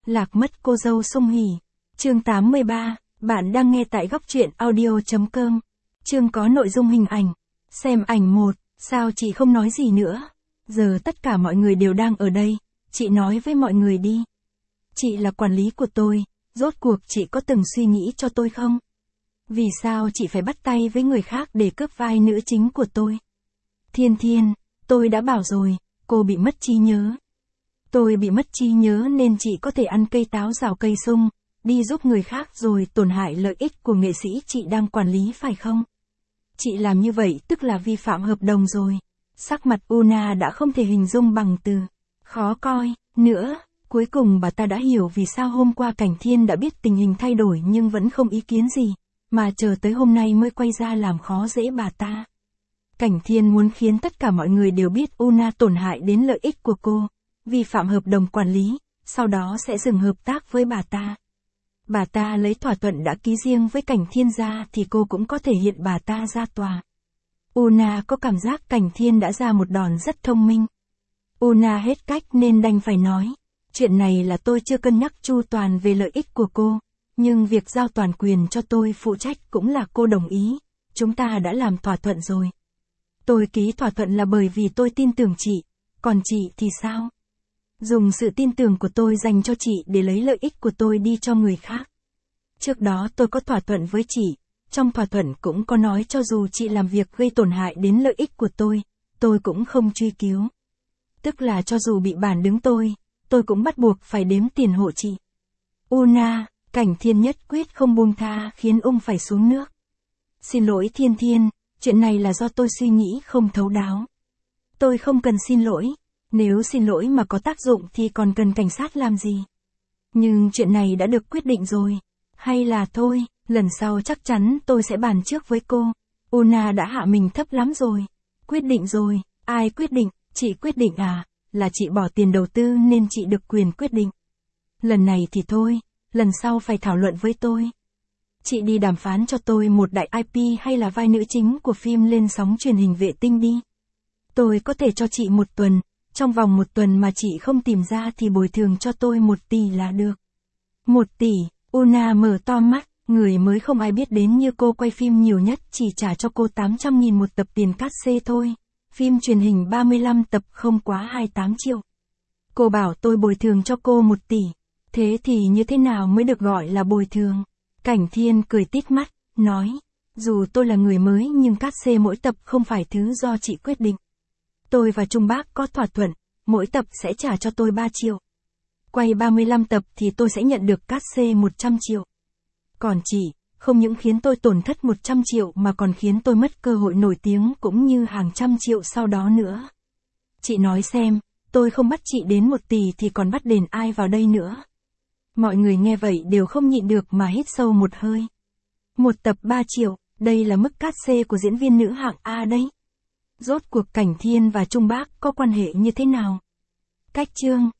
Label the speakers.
Speaker 1: Lạc mất cô dâu Song Hỷ. Chương 83, bạn đang nghe tại góc truyện audio.com. Chương có nội dung hình ảnh. Xem ảnh 1, sao chị không nói gì nữa? Giờ tất cả mọi người đều đang ở đây, chị nói với mọi người đi. Chị là quản lý của tôi, rốt cuộc chị có từng suy nghĩ cho tôi không? Vì sao chị phải bắt tay với người khác để cướp vai nữ chính của tôi? Thiên Thiên, tôi đã bảo rồi, cô bị mất trí nhớ. Tôi bị mất trí nhớ nên chị có thể ăn cây táo rào cây sung, đi giúp người khác rồi tổn hại lợi ích của nghệ sĩ chị đang quản lý phải không? Chị làm như vậy tức là vi phạm hợp đồng rồi. Sắc mặt Una đã không thể hình dung bằng từ khó coi nữa. Cuối cùng bà ta đã hiểu vì sao hôm qua Cảnh Thiên đã biết tình hình thay đổi nhưng vẫn không ý kiến gì, mà chờ tới hôm nay mới quay ra làm khó dễ bà ta. Cảnh Thiên muốn khiến tất cả mọi người đều biết Una tổn hại đến lợi ích của cô, vi phạm hợp đồng quản lý, sau đó sẽ dừng hợp tác với bà ta. Bà ta lấy thỏa thuận đã ký riêng với Cảnh Thiên ra thì cô cũng có thể hiện bà ta ra tòa. Una có cảm giác Cảnh Thiên đã ra một đòn rất thông minh. Una hết cách nên đành phải nói, chuyện này là tôi chưa cân nhắc chu toàn về lợi ích của cô, nhưng việc giao toàn quyền cho tôi phụ trách cũng là cô đồng ý, chúng ta đã làm thỏa thuận rồi. Tôi ký thỏa thuận là bởi vì tôi tin tưởng chị, còn chị thì sao? Dùng sự tin tưởng của tôi dành cho chị để lấy lợi ích của tôi đi cho người khác. Trước đó tôi có thỏa thuận với chị, trong thỏa thuận cũng có nói cho dù chị làm việc gây tổn hại đến lợi ích của tôi cũng không truy cứu. Tức là cho dù bị bản đứng tôi cũng bắt buộc phải đếm tiền hộ chị. Una, Cảnh Thiên nhất quyết không buông tha khiến phải xuống nước. Xin lỗi Thiên Thiên, chuyện này là do tôi suy nghĩ không thấu đáo. Tôi không cần xin lỗi, nếu xin lỗi mà có tác dụng thì còn cần cảnh sát làm gì? Nhưng chuyện này đã được quyết định rồi. Hay là thôi, lần sau chắc chắn tôi sẽ bàn trước với cô. Una đã hạ mình thấp lắm rồi. Quyết định rồi, ai quyết định? Chị quyết định à? Là chị bỏ tiền đầu tư nên chị được quyền quyết định. Lần này thì thôi, lần sau phải thảo luận với tôi. Chị đi đàm phán cho tôi một đại IP hay là vai nữ chính của phim lên sóng truyền hình vệ tinh đi. Tôi có thể cho chị 1 tuần, trong vòng 1 tuần mà chị không tìm ra thì bồi thường cho tôi 1 tỷ là được. 1 tỷ, Una mở to mắt, người mới không ai biết đến như cô quay phim nhiều nhất chỉ trả cho cô 800.000 một tập tiền cát xê thôi. Phim truyền hình 35 tập không quá 28 triệu. Cô bảo tôi bồi thường cho cô 1 tỷ. Thế thì như thế nào mới được gọi là bồi thường? Cảnh Thiên cười tít mắt, nói, dù tôi là người mới nhưng cát xê mỗi tập không phải thứ do chị quyết định. Tôi và Trung Bác có thỏa thuận, mỗi tập sẽ trả cho tôi 3 triệu. Quay 35 tập thì tôi sẽ nhận được cát xê 100 triệu. Còn chị, không những khiến tôi tổn thất 100 triệu mà còn khiến tôi mất cơ hội nổi tiếng cũng như hàng trăm triệu sau đó nữa. Chị nói xem, tôi không bắt chị đến 1 tỷ thì còn bắt đền ai vào đây nữa? Mọi người nghe vậy đều không nhịn được mà hít sâu một hơi. 1 tập 3 triệu, đây là mức cát xê của diễn viên nữ hạng A đấy. Rốt cuộc Cảnh Thiên và Trung Bác có quan hệ như thế nào? Cách chương